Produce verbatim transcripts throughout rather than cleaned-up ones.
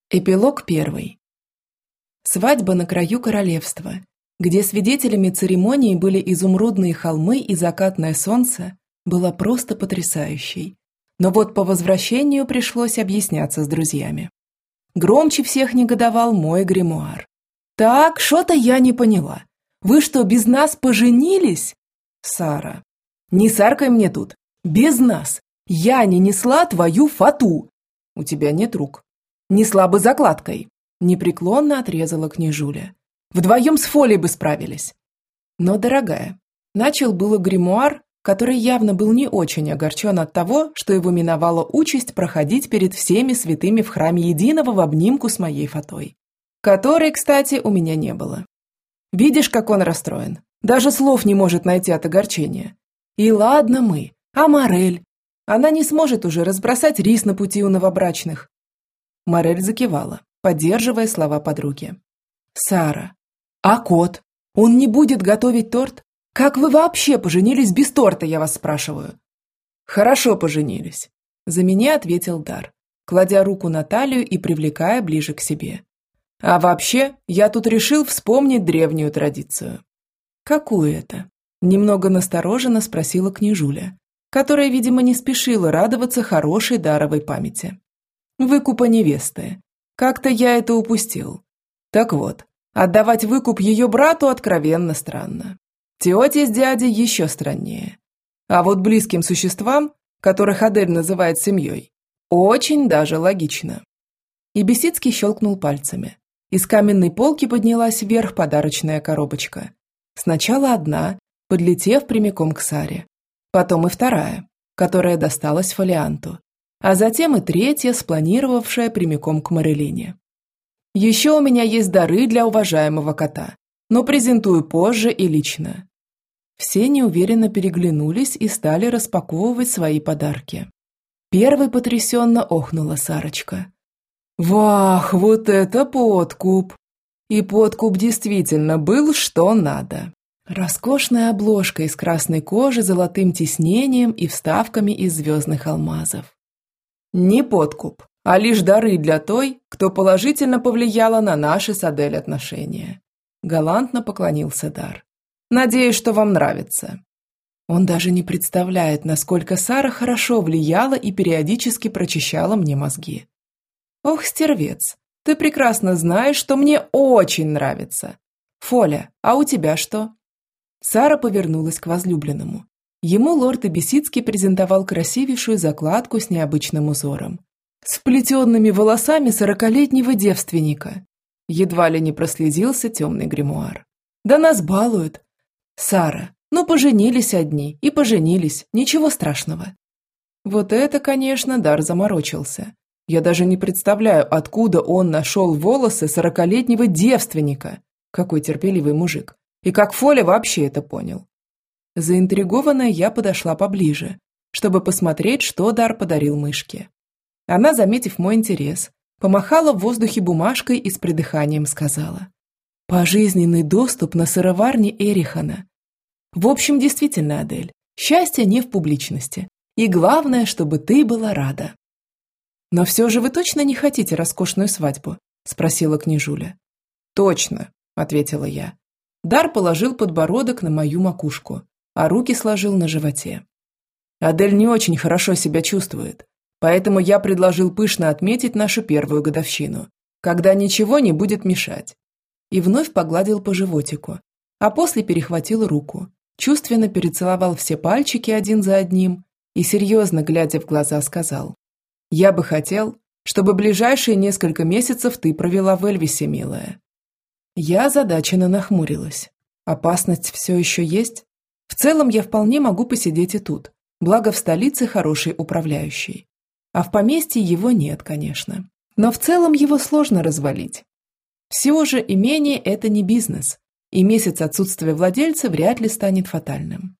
Эпилог первый. Свадьба на краю королевства, где свидетелями церемонии были изумрудные холмы и закатное солнце, была просто потрясающей. Но вот по возвращению пришлось объясняться с друзьями. Громче всех негодовал мой гримуар. «Так, что-то я не поняла. Вы что, без нас поженились?» «Сара, не саркай мне тут. Без нас. Я не несла твою фату. У тебя нет рук. Несла бы закладкой», – непреклонно отрезала княжуля. «Вдвоем с Фолей бы справились». «Но, дорогая», – начал было гримуар, который явно был не очень огорчен от того, что его миновала участь проходить перед всеми святыми в храме единого в обнимку с моей фатой, которой, кстати, у меня не было. Видишь, как он расстроен? Даже слов не может найти от огорчения. И ладно мы, а Морель? Она не сможет уже разбросать рис на пути у новобрачных. Морель закивала, поддерживая слова подруги. «Сара, а кот? Он не будет готовить торт? Как вы вообще поженились без торта, я вас спрашиваю?» «Хорошо поженились», – за меня ответил Дар, кладя руку на талию и привлекая ближе к себе. «А вообще, я тут решил вспомнить древнюю традицию». «Какую это?» – немного настороженно спросила княжуля, которая, видимо, не спешила радоваться хорошей даровой памяти. «Выкупа невесты. Как-то я это упустил. Так вот, отдавать выкуп ее брату откровенно странно. Тете с дядей еще страннее. А вот близким существам, которых Адель называет семьей, очень даже логично». И Бесицкий щелкнул пальцами. Из каменной полки поднялась вверх подарочная коробочка. Сначала одна, подлетев прямиком к Саре. Потом и вторая, которая досталась фолианту. А затем и третья, спланировавшая прямиком к Морелине. Еще у меня есть дары для уважаемого кота, но презентую позже и лично. Все неуверенно переглянулись и стали распаковывать свои подарки. Первой потрясенно охнула Сарочка. «Вах, вот это подкуп!» И подкуп действительно был что надо. Роскошная обложка из красной кожи с золотым тиснением и вставками из звездных алмазов. Не подкуп, а лишь дары для той, кто положительно повлияла на наши с Адель отношения. Галантно поклонился Дар. Надеюсь, что вам нравится. Он даже не представляет, насколько Сара хорошо влияла и периодически прочищала мне мозги. Ох, стервец, ты прекрасно знаешь, что мне очень нравится. Фоля, а у тебя что? Сара повернулась к возлюбленному. Ему лорд Бесицкий презентовал красивейшую закладку с необычным узором. С вплетенными волосами сорокалетнего девственника. Едва ли не прослезился темный гримуар. Да нас балуют. Сара, ну поженились одни и поженились, ничего страшного. Вот это, конечно, Дар заморочился. Я даже не представляю, откуда он нашел волосы сорокалетнего девственника. Какой терпеливый мужик. И как Фоля вообще это понял. Заинтригованная, я подошла поближе, чтобы посмотреть, что Дар подарил мышке. Она, заметив мой интерес, помахала в воздухе бумажкой и с придыханием сказала: «Пожизненный доступ на сыроварни Эрихана. В общем, действительно, Адель, счастье не в публичности. И главное, чтобы ты была рада». «Но все же вы точно не хотите роскошную свадьбу?» – спросила княжуля. «Точно», – ответила я. Дар положил подбородок на мою макушку, а руки сложил на животе. Адель не очень хорошо себя чувствует, поэтому я предложил пышно отметить нашу первую годовщину, когда ничего не будет мешать. И вновь погладил по животику, а после перехватил руку, чувственно перецеловал все пальчики один за одним и, серьезно глядя в глаза, сказал: «Я бы хотел, чтобы ближайшие несколько месяцев ты провела в Эльвисе, милая». Я озадаченно нахмурилась. Опасность все еще есть? В целом я вполне могу посидеть и тут, благо в столице хороший управляющий. А в поместье его нет, конечно. Но в целом его сложно развалить. Всего же имение – это не бизнес, и месяц отсутствия владельца вряд ли станет фатальным.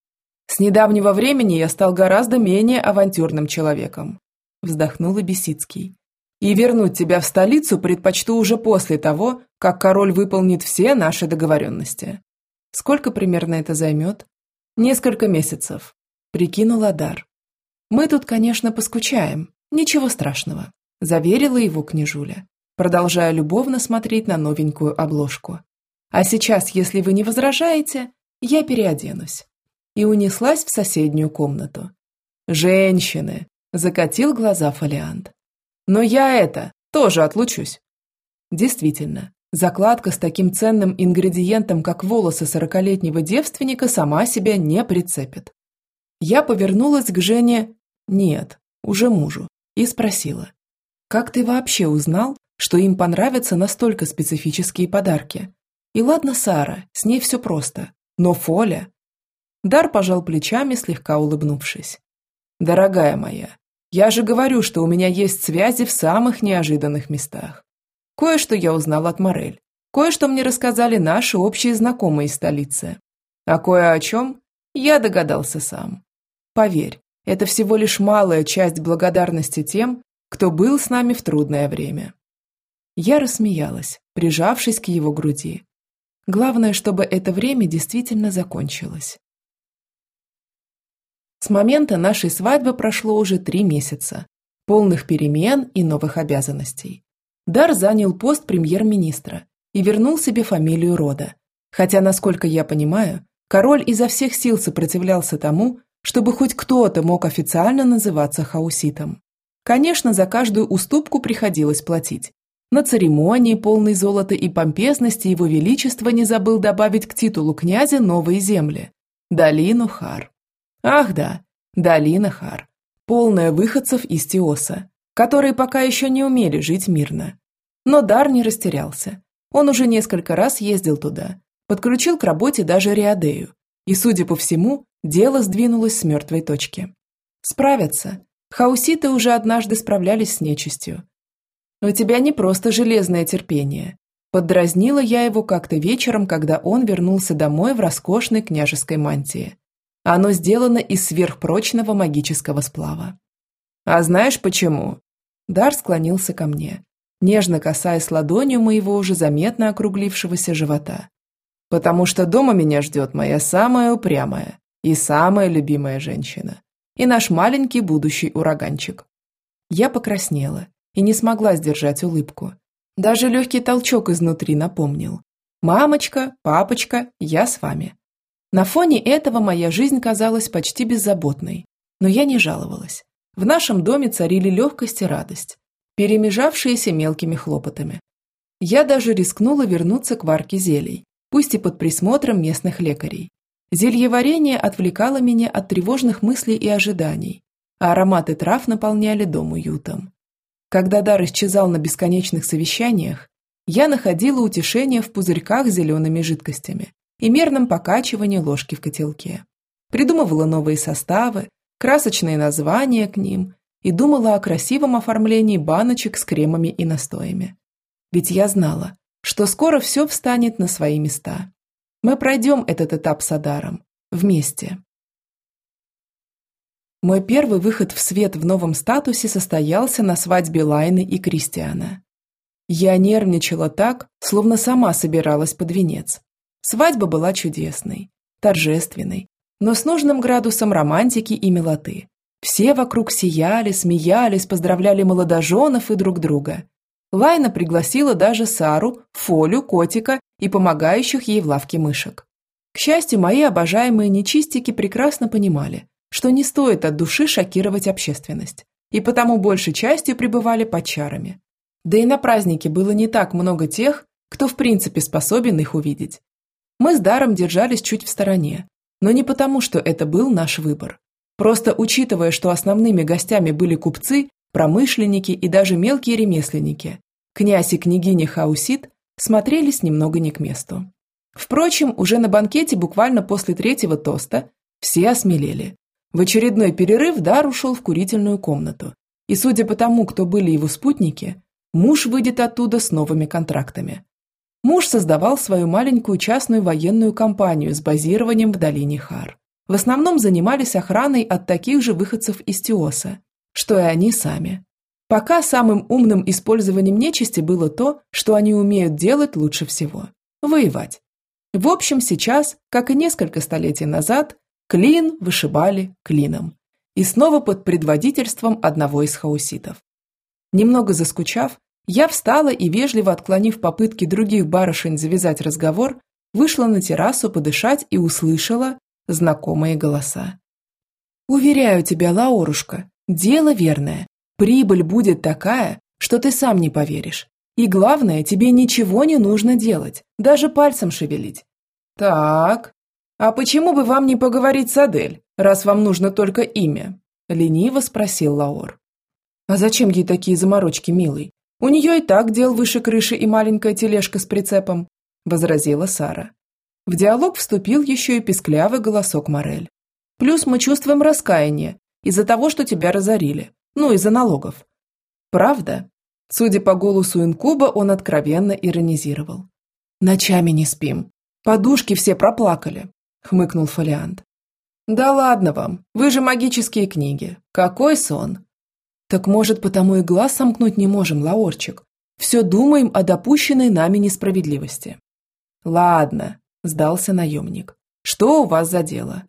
С недавнего времени я стал гораздо менее авантюрным человеком, вздохнул Бесицкий. И вернуть тебя в столицу предпочту уже после того, как король выполнит все наши договоренности. Сколько примерно это займет? Несколько месяцев, прикинула Дар. Мы тут, конечно, поскучаем, ничего страшного, заверила его княжуля. продолжая любовно смотреть на новенькую обложку. «А сейчас, если вы не возражаете, я переоденусь». И унеслась в соседнюю комнату. «Женщины!» – закатил глаза фолиант. «Но я это, тоже отлучусь». Действительно, закладка с таким ценным ингредиентом, как волосы сорокалетнего девственника, сама себя не прицепит. Я повернулась к Жене, нет, уже мужу, и спросила: «Как ты вообще узнал, что им понравятся настолько специфические подарки? И ладно, Сара, с ней все просто, но Фоля...» Дар пожал плечами, слегка улыбнувшись. «Дорогая моя, я же говорю, что у меня есть связи в самых неожиданных местах. Кое-что я узнал от Морель, кое-что мне рассказали наши общие знакомые из столицы. А кое о чем я догадался сам. Поверь, это всего лишь малая часть благодарности тем, кто был с нами в трудное время». Я рассмеялась, прижавшись к его груди. Главное, чтобы это время действительно закончилось. С момента нашей свадьбы прошло уже три месяца, полных перемен и новых обязанностей. Дар занял пост премьер-министра и вернул себе фамилию рода, хотя, насколько я понимаю, король изо всех сил сопротивлялся тому, чтобы хоть кто-то мог официально называться хауситом. Конечно, за каждую уступку приходилось платить. На церемонии, полной золота и помпезности, его величество не забыл добавить к титулу князя новые земли – долину Хар. Ах да, долина Хар, полная выходцев из Тиоса, которые пока еще не умели жить мирно. Но Дар не растерялся. Он уже несколько раз ездил туда, подключил к работе даже Риадею, и, судя по всему, дело сдвинулось с мертвой точки. Справятся. Хауситы уже однажды справлялись с нечистью. «У тебя не просто железное терпение», – поддразнила я его как-то вечером, когда он вернулся домой в роскошной княжеской мантии. Оно сделано из сверхпрочного магического сплава. «А знаешь почему?» Дар склонился ко мне, нежно касаясь ладонью моего уже заметно округлившегося живота. «Потому что дома меня ждет моя самая упрямая и самая любимая женщина. И наш маленький будущий ураганчик». Я покраснела и не смогла сдержать улыбку. Даже легкий толчок изнутри напомнил: «Мамочка, папочка, я с вами». На фоне этого моя жизнь казалась почти беззаботной, но я не жаловалась. В нашем доме царили легкость и радость, перемежавшиеся мелкими хлопотами. Я даже рискнула вернуться к варке зелий, пусть и под присмотром местных лекарей. Зельеварение отвлекало меня от тревожных мыслей и ожиданий, а ароматы трав наполняли дом уютом. Когда Дар исчезал на бесконечных совещаниях, я находила утешение в пузырьках с зелеными жидкостями и мерном покачивании ложки в котелке. Придумывала новые составы, красочные названия к ним и думала о красивом оформлении баночек с кремами и настоями. Ведь я знала, что скоро все встанет на свои места. Мы пройдем этот этап с Адаром. Вместе. Мой первый выход в свет в новом статусе состоялся на свадьбе Лайны и Кристиана. Я нервничала так, словно сама собиралась под венец. Свадьба была чудесной, торжественной, но с нужным градусом романтики и милоты. Все вокруг сияли, смеялись, поздравляли молодоженов и друг друга. Лайна пригласила даже Сару, Фолю, котика и помогающих ей в лавке мышек. К счастью, мои обожаемые нечистики прекрасно понимали, что не стоит от души шокировать общественность, и потому большей частью пребывали под чарами. Да и на празднике было не так много тех, кто в принципе способен их увидеть. Мы с Даром держались чуть в стороне, но не потому, что это был наш выбор. Просто учитывая, что основными гостями были купцы, промышленники и даже мелкие ремесленники, князь и княгиня Хаусит смотрелись немного не к месту. Впрочем, уже на банкете буквально после третьего тоста все осмелели. В очередной перерыв Дар ушел в курительную комнату, и, судя по тому, кто были его спутники, муж выйдет оттуда с новыми контрактами. Муж создавал свою маленькую частную военную компанию с базированием в долине Хар. В основном занимались охраной от таких же выходцев из Тиоса, что и они сами. Пока самым умным использованием нечисти было то, что они умеют делать лучше всего – воевать. В общем, сейчас, как и несколько столетий назад, клин вышибали клином. И снова под предводительством одного из хауситов. Немного заскучав, Я встала и, вежливо отклонив попытки других барышень завязать разговор, вышла на террасу подышать и услышала знакомые голоса. «Уверяю тебя, Лаурушка, дело верное. Прибыль будет такая, что ты сам не поверишь. И главное, тебе ничего не нужно делать, даже пальцем шевелить». «Так, а почему бы вам не поговорить с Адель, раз вам нужно только имя?» – лениво спросил Лаор. «А зачем ей такие заморочки, милый? У нее и так дел выше крыши и маленькая тележка с прицепом», – возразила Сара. В диалог вступил еще и писклявый голосок Морель. «Плюс мы чувствуем раскаяние из-за того, что тебя разорили, ну, из-за налогов». «Правда?» Судя по голосу инкуба, он откровенно иронизировал. «Ночами не спим. Подушки все проплакали», – хмыкнул Фолиант. «Да ладно вам, вы же магические книги. Какой сон!» «Так, может, потому и глаз сомкнуть не можем, Лаорчик. Все думаем о допущенной нами несправедливости». «Ладно», – сдался наемник. «Что у вас за дело?»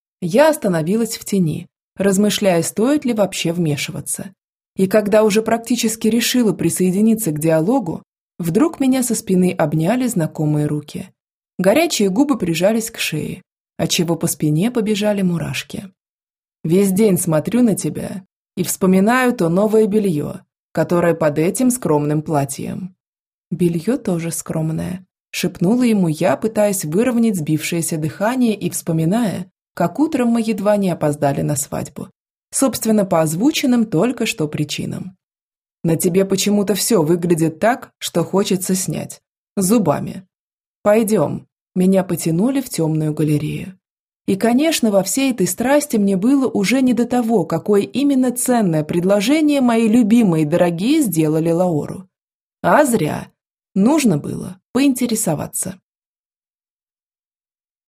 Я остановилась в тени, размышляя, стоит ли вообще вмешиваться. И когда уже практически решила присоединиться к диалогу, вдруг меня со спины обняли знакомые руки. Горячие губы прижались к шее, отчего по спине побежали мурашки. «Весь день смотрю на тебя и вспоминаю то новое белье, которое под этим скромным платьем». «Белье тоже скромное», – шепнула ему я, пытаясь выровнять сбившееся дыхание и вспоминая, как утром мы едва не опоздали на свадьбу. Собственно, по озвученным только что причинам. «На тебе почему-то все выглядит так, что хочется снять. Зубами. Пойдем». Меня потянули в темную галерею. И, конечно, во всей этой страсти мне было уже не до того, какое именно ценное предложение мои любимые и дорогие сделали Лаору. А зря. Нужно было поинтересоваться.